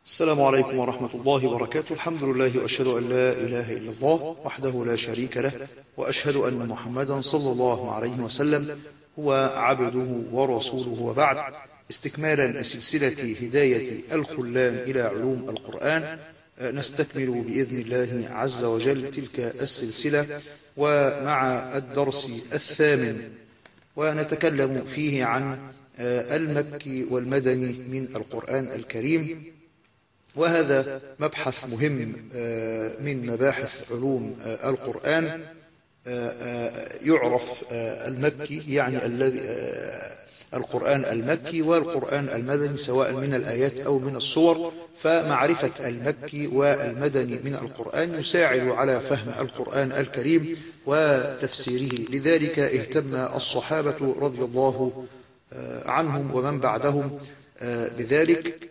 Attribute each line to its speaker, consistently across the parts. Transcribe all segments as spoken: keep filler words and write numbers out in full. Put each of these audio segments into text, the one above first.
Speaker 1: السلام عليكم ورحمة الله وبركاته. الحمد لله وأشهد أن لا إله إلا الله وحده لا شريك له، وأشهد أن محمدا صلى الله عليه وسلم هو عبده ورسوله، وبعد. استكمالا لسلسلة هداية الخلان إلى علوم القرآن، نستكمل بإذن الله عز وجل تلك السلسلة ومع الدرس الثامن، ونتكلم فيه عن المكي والمدني من القرآن الكريم، وهذا مبحث مهم من مباحث علوم القرآن. يعرف المكي يعني الذي القرآن المكي والقرآن المدني سواء من الآيات أو من الصور، فمعرفة المكي والمدني من القرآن يساعد على فهم القرآن الكريم وتفسيره. لذلك اهتم الصحابة رضي الله عنهم ومن بعدهم بذلك،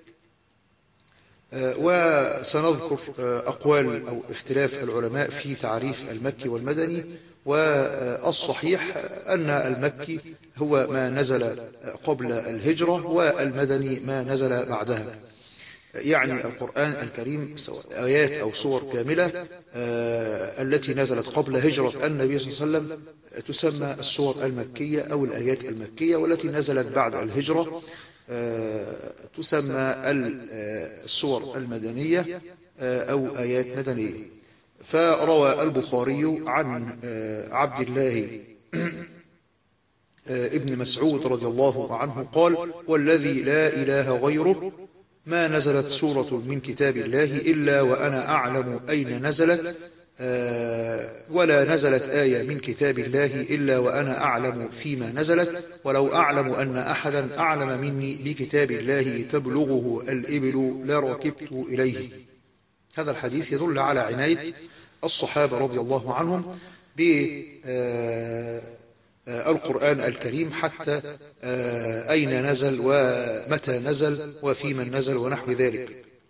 Speaker 1: وسنذكر أقوال أو اختلاف العلماء في تعريف المكي والمدني. والصحيح أن المكي هو ما نزل قبل الهجرة، والمدني ما نزل بعدها، يعني القرآن الكريم سواء آيات أو صور كاملة التي نزلت قبل هجرة النبي صلى الله عليه وسلم تسمى الصور المكية أو الآيات المكية، والتي نزلت بعد الهجرة تسمى الصور المدنية أو آيات مدنية. فروى البخاري عن عبد الله ابن مسعود رضي الله عنه قال: والذي لا إله غيره ما نزلت سورة من كتاب الله إلا وأنا أعلم أين نزلت، ولا نزلت آية من كتاب الله إلا وأنا أعلم فيما نزلت، ولو أعلم أن أحدا أعلم مني بكتاب الله تبلغه الإبل لركبت إليه. هذا الحديث يدل على عناية الصحابة رضي الله عنهم بالقرآن الكريم، حتى أين نزل ومتى نزل وفيما نزل ونحو ذلك.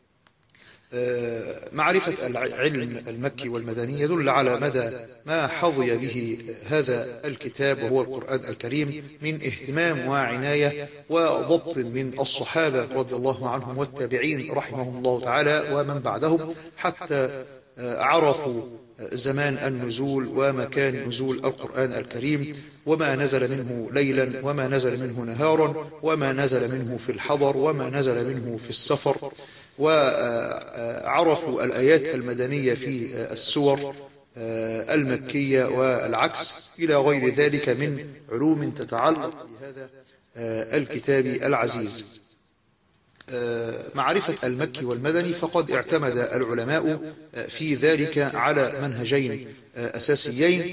Speaker 1: معرفة العلم المكي والمدني يدل على مدى ما حظي به هذا الكتاب وهو القرآن الكريم من اهتمام وعناية وضبط من الصحابة رضي الله عنهم والتابعين رحمهم الله تعالى ومن بعدهم، حتى عرفوا زمان النزول ومكان نزول القرآن الكريم، وما نزل منه ليلا وما نزل منه نهارا، وما نزل منه في الحضر وما نزل منه في السفر، وعرفوا الآيات المدنية في السور المكية والعكس إلى غير ذلك من علوم تتعلق بهذا الكتاب العزيز. معرفة المكي والمدني فقد اعتمد العلماء في ذلك على منهجين أساسيين،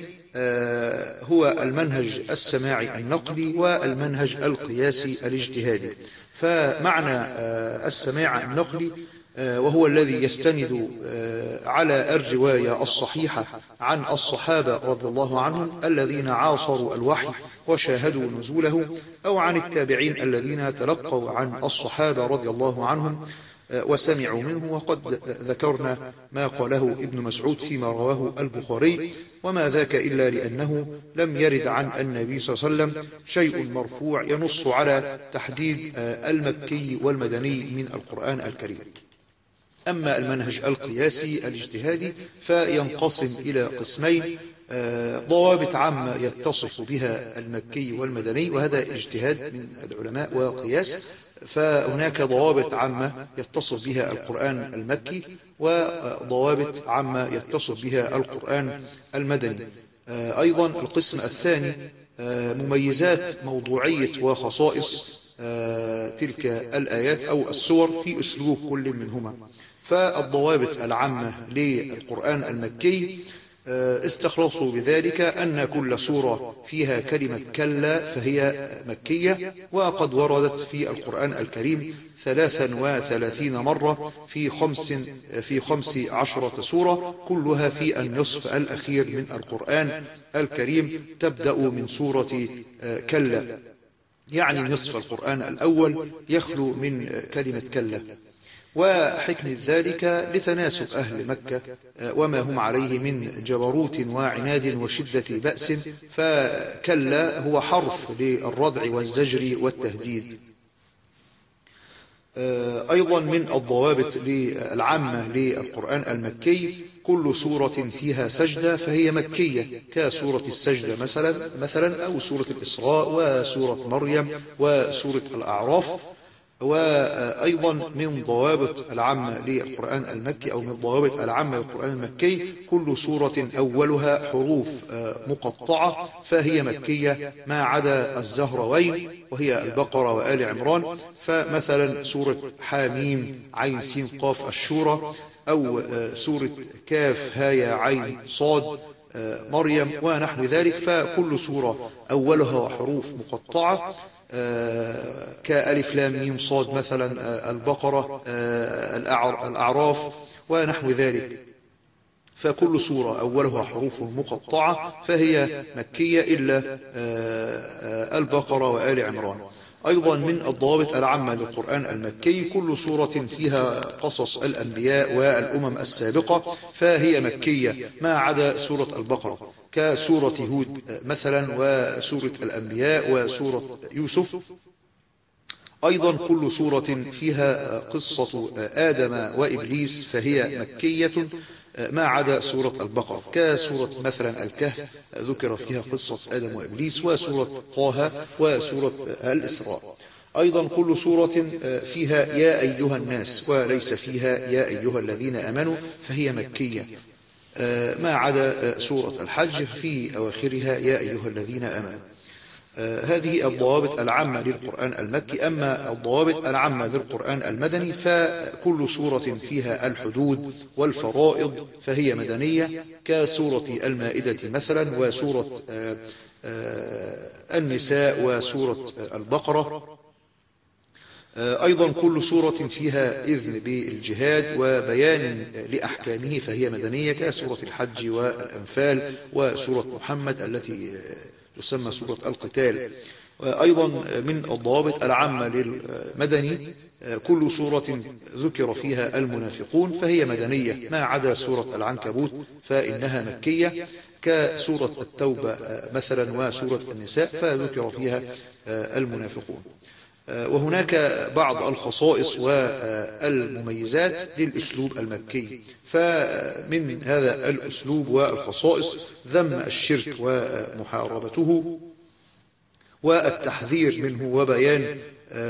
Speaker 1: هو المنهج السماعي النقلي والمنهج القياسي الاجتهادي. فمعنى السماع النقلي وهو الذي يستند على الرواية الصحيحة عن الصحابة رضي الله عنهم الذين عاصروا الوحي وشاهدوا نزوله، أو عن التابعين الذين تلقوا عن الصحابة رضي الله عنهم وسمعوا منه. وقد ذكرنا ما قاله ابن مسعود فيما رواه البخاري، وما ذاك إلا لأنه لم يرد عن النبي صلى الله عليه وسلم شيء مرفوع ينص على تحديد المكي والمدني من القرآن الكريم. أما المنهج القياسي الاجتهادي فينقسم إلى قسمين: ضوابط عامة يتصف بها المكي والمدني، وهذا اجتهاد من العلماء وقياس، فهناك ضوابط عامة يتصف بها القرآن المكي وضوابط عامة يتصف بها القرآن المدني. أيضا القسم الثاني مميزات موضوعية وخصائص تلك الآيات أو السور في أسلوب كل منهما. فالضوابط العامة للقرآن المكي استخلصوا بذلك أن كل سورة فيها كلمة كلا فهي مكية، وقد وردت في القرآن الكريم ثلاثا وثلاثين مرة في خمس في خمس عشرة سورة، كلها في النصف الأخير من القرآن الكريم، تبدأ من سورة كلا، يعني نصف القرآن الأول يخلو من كلمة كلا. وحكمة ذلك لتناسب أهل مكة وما هم عليه من جبروت وعناد وشدة بأس، فكلا هو حرف للردع والزجر والتهديد. أيضا من الضوابط العامة للقرآن المكي كل سورة فيها سجدة فهي مكية، كسورة السجدة مثلا مثلا أو سورة الإسراء وسورة مريم وسورة الأعراف. وأيضا من ضوابط العامة للقرآن المكي أو من الضوابط العامة للقرآن المكي كل سورة أولها حروف مقطعة فهي مكية ما عدا الزهروين وهي البقرة وآل عمران. فمثلا سورة حاميم عين سين قاف الشورى، أو سورة كاف هايا عين صاد مريم ونحو ذلك، فكل سورة أولها حروف مقطعة كألف لام ميم صاد مثلا البقرة الأعراف ونحو ذلك، فكل سورة أولها حروف مقطعة فهي مكية إلا البقرة وآل عمران. أيضا من الضوابط العامة للقرآن المكي كل سورة فيها قصص الأنبياء والأمم السابقة فهي مكية ما عدا سورة البقرة، كسورة هود مثلا وسورة الأنبياء وسورة يوسف. أيضا كل سورة فيها قصة آدم وإبليس فهي مكية ما عدا سورة البقرة، كسورة مثلا الكهف ذكر فيها قصة آدم وإبليس، وسورة طه وسورة الإسراء. أيضا كل سورة فيها يا أيها الناس وليس فيها يا أيها الذين آمنوا فهي مكية ما عدا سورة الحج في أواخرها يا أيها الذين آمنوا. هذه الضوابط العامة للقرآن المكي. أما الضوابط العامة للقرآن المدني فكل سورة فيها الحدود والفرائض فهي مدنية، كسورة المائدة مثلا وسورة النساء وسورة البقرة. أيضا كل سورة فيها إذن بالجهاد وبيان لأحكامه فهي مدنية، كسورة الحج والأنفال وسورة محمد التي تسمى سورة القتال. أيضا من الضوابط العامة للمدني كل سورة ذكر فيها المنافقون فهي مدنية ما عدا سورة العنكبوت فإنها مكية، كسورة التوبة مثلا وسورة النساء فذكر فيها المنافقون. وهناك بعض الخصائص والمميزات للأسلوب المكي، فمن هذا الأسلوب والخصائص ذم الشرك ومحاربته والتحذير منه وبيان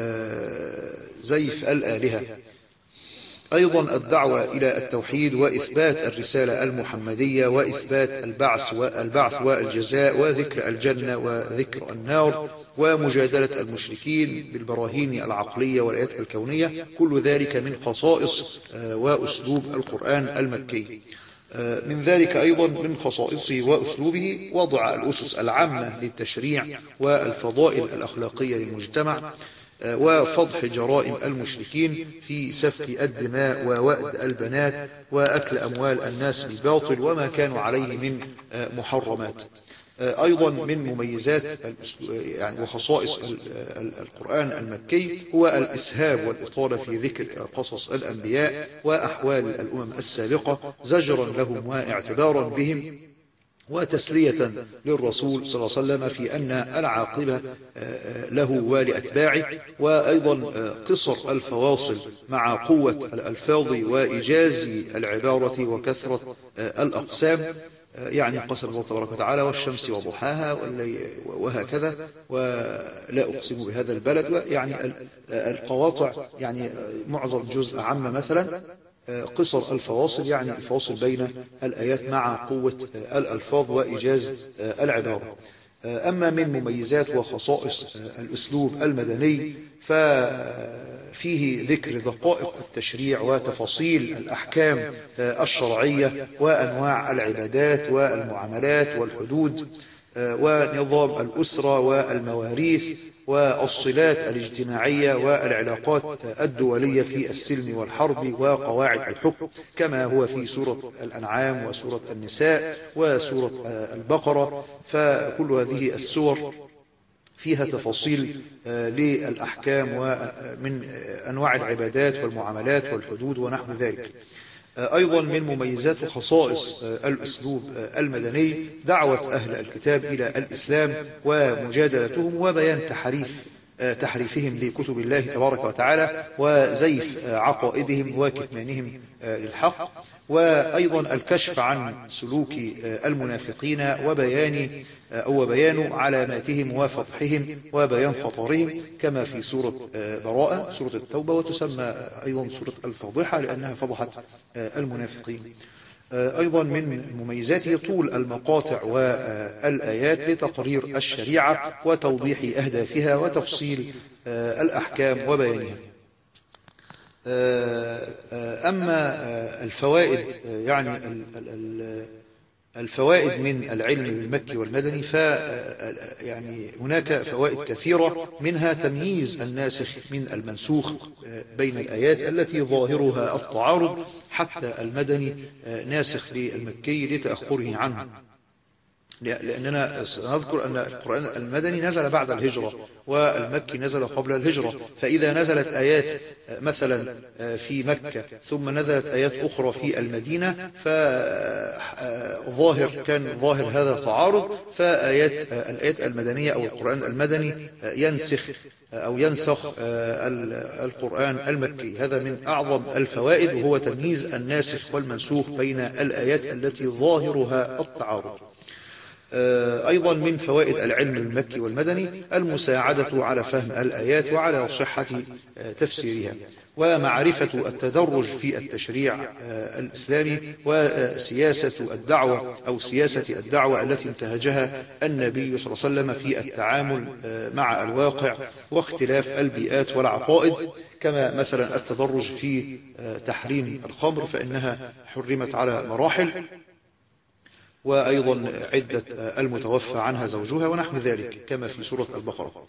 Speaker 1: زيف الآلهة. أيضا الدعوة إلى التوحيد وإثبات الرسالة المحمدية وإثبات البعث والبعث والجزاء وذكر الجنة وذكر النار ومجادلة المشركين بالبراهين العقلية والآيات الكونية، كل ذلك من خصائص وأسلوب القرآن المكي. من ذلك أيضا من خصائصه وأسلوبه وضع الأسس العامة للتشريع والفضائل الأخلاقية للمجتمع وفضح جرائم المشركين في سفك الدماء ووأد البنات وأكل أموال الناس بالباطل وما كانوا عليه من محرمات. أيضا من مميزات يعني وخصائص القرآن المكي هو الإسهاب والإطالة في ذكر قصص الأنبياء وأحوال الأمم السابقة زجرا لهم واعتبارا بهم وتسلية للرسول صلى الله عليه وسلم في أن العاقبة له ولأتباعه. وأيضا قصر الفواصل مع قوة الألفاظ وإيجاز العبارة وكثرة الأقسام، يعني قسم الله تبارك وتعالى والشمس وضحاها وهكذا ولا أقسم بهذا البلد، يعني القواطع يعني معظم جزء عام مثلا قصر الفواصل يعني الفواصل بين الآيات مع قوة الألفاظ وإيجاز العبارة. أما من مميزات وخصائص الأسلوب المدني ففيه ذكر دقائق التشريع وتفاصيل الأحكام الشرعية وأنواع العبادات والمعاملات والحدود ونظام الأسرة والمواريث والصلات الاجتماعية والعلاقات الدولية في السلم والحرب وقواعد الحكم كما هو في سورة الأنعام وسورة النساء وسورة البقرة. فكل هذه السور فيها تفاصيل للأحكام ومن أنواع العبادات والمعاملات والحدود ونحو ذلك. أيضا من مميزات وخصائص الأسلوب المدني دعوة أهل الكتاب إلى الإسلام ومجادلتهم وبيان تحريف تحريفهم لكتب الله تبارك وتعالى وزيف عقائدهم وكتمانهم للحق، وأيضا الكشف عن سلوك المنافقين وبيان أو بيان علاماتهم وفضحهم وبيان خطرهم كما في سورة براءة سورة التوبة، وتسمى أيضا سورة الفاضحة لأنها فضحت المنافقين. أيضا من مميزاته طول المقاطع والآيات لتقرير الشريعة وتوضيح أهدافها وتفصيل الأحكام وبيانها. أما الفوائد، يعني الفوائد من العلم المكي والمدني، ف يعني هناك فوائد كثيرة، منها تمييز الناسخ من المنسوخ بين الآيات التي ظاهرها التعارض، حتى المدني ناسخ للمكي لتأخره عنه، لأننا نذكر أن القرآن المدني نزل بعد الهجرة والمكي نزل قبل الهجرة، فإذا نزلت آيات مثلا في مكة ثم نزلت آيات أخرى في المدينة فظاهر كان ظاهر هذا التعارض، فآيات الآيات المدنية أو القرآن المدني ينسخ أو ينسخ القرآن المكي. هذا من أعظم الفوائد، وهو تمييز الناسخ والمنسوخ بين الآيات التي ظاهرها التعارض. أيضا من فوائد العلم المكي والمدني المساعدة على فهم الآيات وعلى صحة تفسيرها، ومعرفة التدرج في التشريع الإسلامي وسياسة الدعوة أو سياسة الدعوة التي انتهجها النبي صلى الله عليه وسلم في التعامل مع الواقع واختلاف البيئات والعقائد، كما مثلا التدرج في تحريم الخمر فإنها حرمت على مراحل، وأيضا عدة المتوفى عنها زوجها ونحو ذلك كما في سورة البقرة.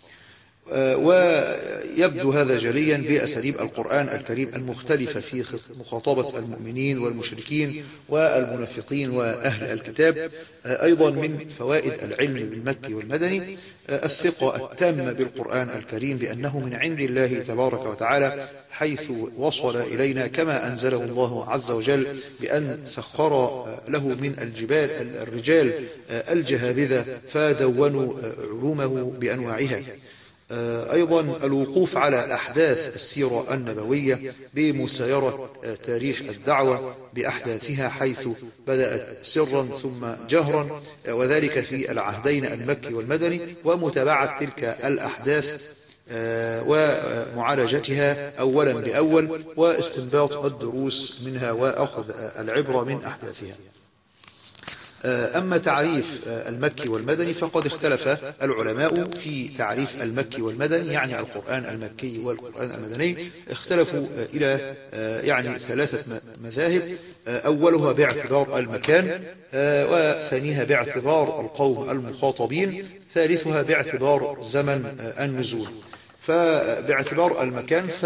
Speaker 1: ويبدو هذا جليا بأساليب القرآن الكريم المختلفة في مخاطبة المؤمنين والمشركين والمنافقين وأهل الكتاب. أيضا من فوائد العلم المكي والمدني الثقة التامة بالقرآن الكريم بأنه من عند الله تبارك وتعالى، حيث وصل إلينا كما أنزله الله عز وجل بأن سخر له من الجبال الرجال الجهابذة فدونوا علومه بأنواعها. أيضا الوقوف على أحداث السيرة النبوية بمسايرة تاريخ الدعوة بأحداثها، حيث بدأت سرا ثم جهرا، وذلك في العهدين المكي والمدني، ومتابعة تلك الأحداث ومعالجتها أولا بأول واستنباط الدروس منها وأخذ العبرة من أحداثها. أما تعريف المكي والمدني فقد اختلف العلماء في تعريف المكي والمدني، يعني القرآن المكي والقرآن المدني اختلفوا إلى يعني ثلاثة مذاهب، أولها باعتبار المكان، وثانيها باعتبار القوم المخاطبين، ثالثها باعتبار زمن النزول. فباعتبار المكان ف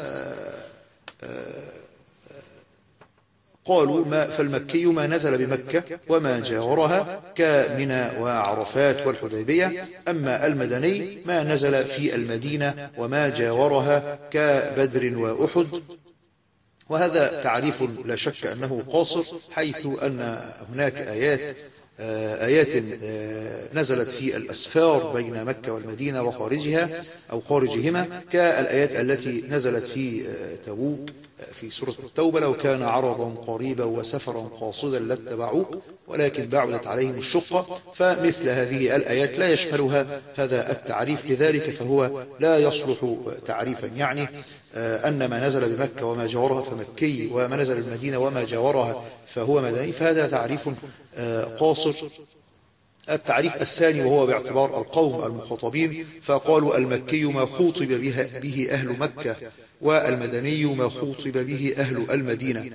Speaker 1: قالوا ما فالمكي ما نزل بمكة وما جاورها كمنى وعرفات والحديبية، أما المدني ما نزل في المدينة وما جاورها كبدر وأحد. وهذا تعريف لا شك أنه قاصر، حيث أن هناك آيات آيات نزلت في الأسفار بين مكة والمدينة وخارجها أو خارجهما، كالآيات التي نزلت في تبوك في سورة التوبة: لو كان عرضا قريبا وسفرا قاصدا لاتبعوك ولكن بعدت عليهم الشقة. فمثل هذه الآيات لا يشملها هذا التعريف، لذلك فهو لا يصلح تعريفا، يعني أن ما نزل بمكة وما جاورها فمكي، وما نزل بالمدينة وما جاورها فهو مدني، فهذا تعريف قاصر. التعريف الثاني وهو باعتبار القوم المخاطبين، فقالوا المكي ما خوطب به أهل مكة، والمدني ما خوطب به أهل المدينة.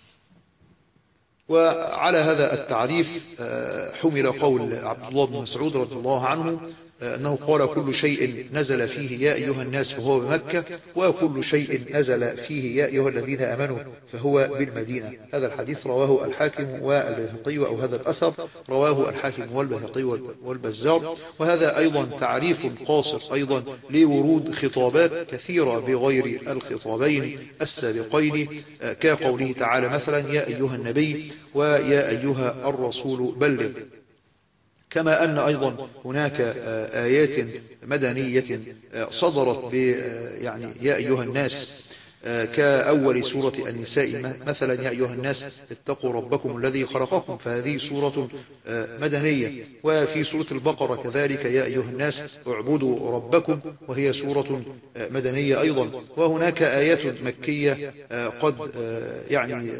Speaker 1: وعلى هذا التعريف حمل قول عبد الله بن مسعود رضي الله عنه أنه قال: كل شيء نزل فيه يا أيها الناس فهو بمكة، وكل شيء نزل فيه يا أيها الذين آمنوا فهو بالمدينة. هذا الحديث رواه الحاكم والبيهقي، أو هذا الأثر رواه الحاكم والبيهقي والبزار. وهذا أيضا تعريف قاصر أيضا لورود خطابات كثيرة بغير الخطابين السابقين، كقوله تعالى مثلا: يا أيها النبي ويا أيها الرسول بلغ. كما أن أيضا هناك آيات مدنية صدرت ب يعني يا أيها الناس كأول سورة النساء مثلا، يا أيها الناس اتقوا ربكم الذي خلقكم، فهذه سورة مدنية. وفي سورة البقرة كذلك يا أيها الناس اعبدوا ربكم، وهي سورة مدنية أيضا. وهناك آيات مكية قد يعني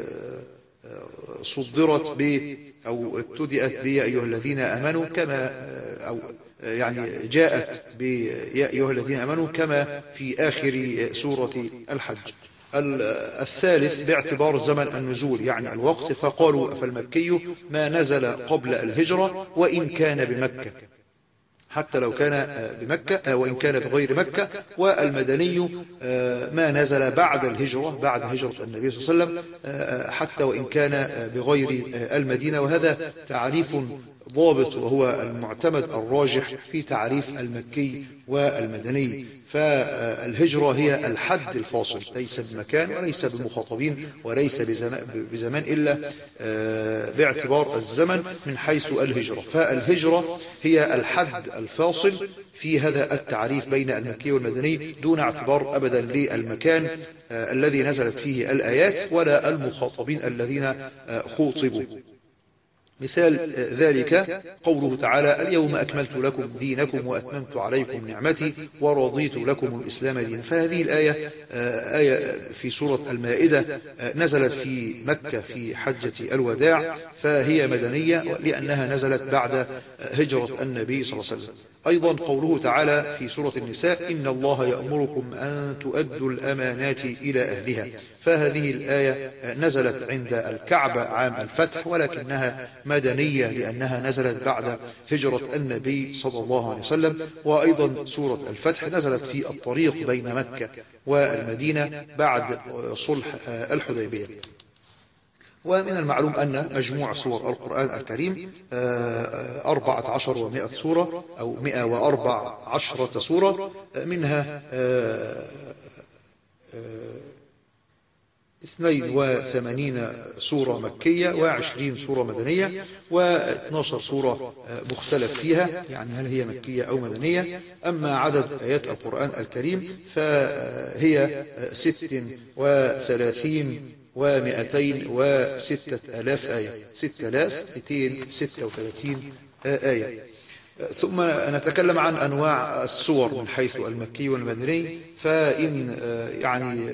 Speaker 1: صدرت ب أو ابتدأت بيا أيها الذين آمنوا، كما أو يعني جاءت بيا أيها الذين آمنوا كما في آخر سورة الحج. الثالث باعتبار زمن النزول يعني الوقت، فقالوا فالمكي ما نزل قبل الهجرة وإن كان بمكة، حتى لو كان بمكة وإن كان بغير مكة. والمدني ما نزل بعد الهجرة، بعد هجرة النبي صلى الله عليه وسلم، حتى وإن كان بغير المدينة. وهذا تعريف ضابط وهو المعتمد الراجح في تعريف المكي والمدني. فالهجرة هي الحد الفاصل، ليس بمكان وليس بمخاطبين وليس بزمان، إلا باعتبار الزمن من حيث الهجرة. فالهجرة هي الحد الفاصل في هذا التعريف بين المكي والمدني، دون اعتبار أبدا للمكان الذي نزلت فيه الآيات ولا المخاطبين الذين خوطبوا. مثال ذلك قوله تعالى اليوم أكملت لكم دينكم وأتممت عليكم نعمتي ورضيت لكم الإسلام دينا. فهذه الآية آية في سورة المائدة نزلت في مكة في حجة الوداع، فهي مدنية لأنها نزلت بعد هجرة النبي صلى الله عليه وسلم. أيضا قوله تعالى في سورة النساء إن الله يأمركم أن تؤدوا الأمانات إلى أهلها، فهذه الآية نزلت عند الكعبة عام الفتح، ولكنها مدنية لأنها نزلت بعد هجرة النبي صلى الله عليه وسلم. وأيضا سورة الفتح نزلت في الطريق بين مكة والمدينة بعد صلح الحديبية. ومن المعلوم أن مجموع سور القرآن الكريم أربعة عشر ومائة سورة أو مائة وأربع عشرة سورة، منها اثنين وثمانين سورة مكية وعشرين سورة مدنية واثنتا عشرة سورة مختلف فيها، يعني هل هي مكية أو مدنية. أما عدد آيات القرآن الكريم فهي ست وثلاثين ومئتين وستة آلاف آية، ستة آلاف مئتين وستة وثلاثين آية. ثم نتكلم عن أنواع السور من حيث المكي والمدني. فإن يعني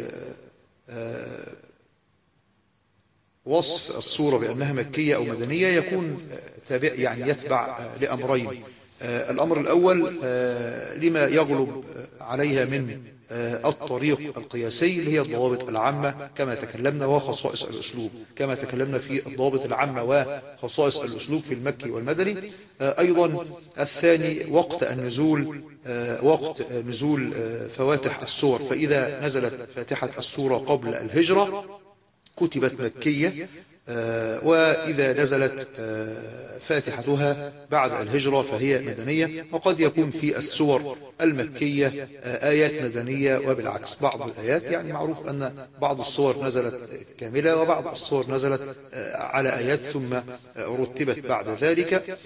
Speaker 1: وصف السورة بأنها مكية أو مدنية يكون تابع يعني يتبع لأمرين. الأمر الأول لما يغلب عليها من الطريق القياسي اللي هي الضوابط العامة كما تكلمنا، وخصائص الأسلوب كما تكلمنا في الضوابط العامة وخصائص الأسلوب في المكي والمدني. أيضا الثاني وقت النزول، وقت نزول فواتح السور، فإذا نزلت فاتحة السورة قبل الهجرة كتبت مكية، وإذا نزلت فاتحتها بعد الهجرة فهي مدنية. وقد يكون في السور المكية آيات مدنية وبالعكس، بعض الآيات يعني معروف أن بعض السور نزلت كاملة وبعض السور نزلت على آيات ثم رتبت بعد ذلك.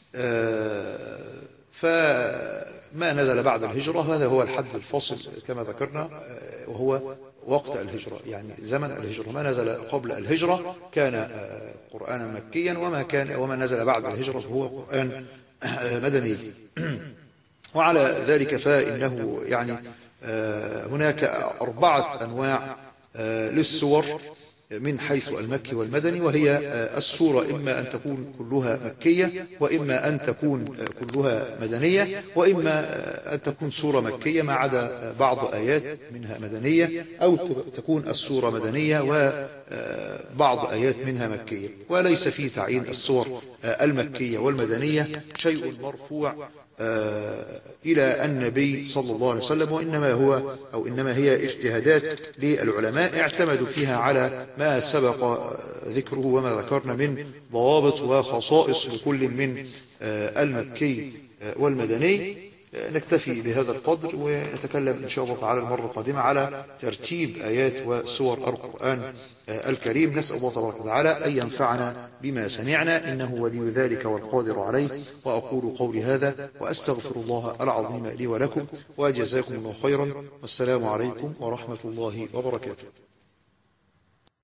Speaker 1: فما نزل بعد الهجرة هذا هو الحد الفاصل كما ذكرنا، وهو وقت الهجرة يعني زمن الهجرة. ما نزل قبل الهجرة كان قرآنا مكيا، وما كان وما نزل بعد الهجرة هو قرآن مدني. وعلى ذلك فإنه يعني هناك أربعة أنواع للسور من حيث المكي والمدني، وهي السورة إما أن تكون كلها مكية، وإما أن تكون كلها مدنية، وإما أن تكون سورة مكية ما عدا بعض آيات منها مدنية، أو تكون السورة مدنية وبعض آيات منها مكية. وليس في تعيين السور المكية والمدنية شيء مرفوع إلى النبي صلى الله عليه وسلم، وإنما هو أو إنما هي اجتهادات للعلماء اعتمدوا فيها على ما سبق ذكره وما ذكرنا من ضوابط وخصائص لكل من المكي والمدني. نكتفي بهذا القدر، ونتكلم إن شاء الله تعالى المرة القادمة على ترتيب آيات وسور القرآن الكريم. نسأل الله تبارك وتعالى أن ينفعنا بما سمعنا، إنه ولي ذلك والقادر عليه. وأقول قولي هذا وأستغفر الله العظيم لي ولكم، وجزاكم الله خيرا، والسلام عليكم ورحمة الله وبركاته.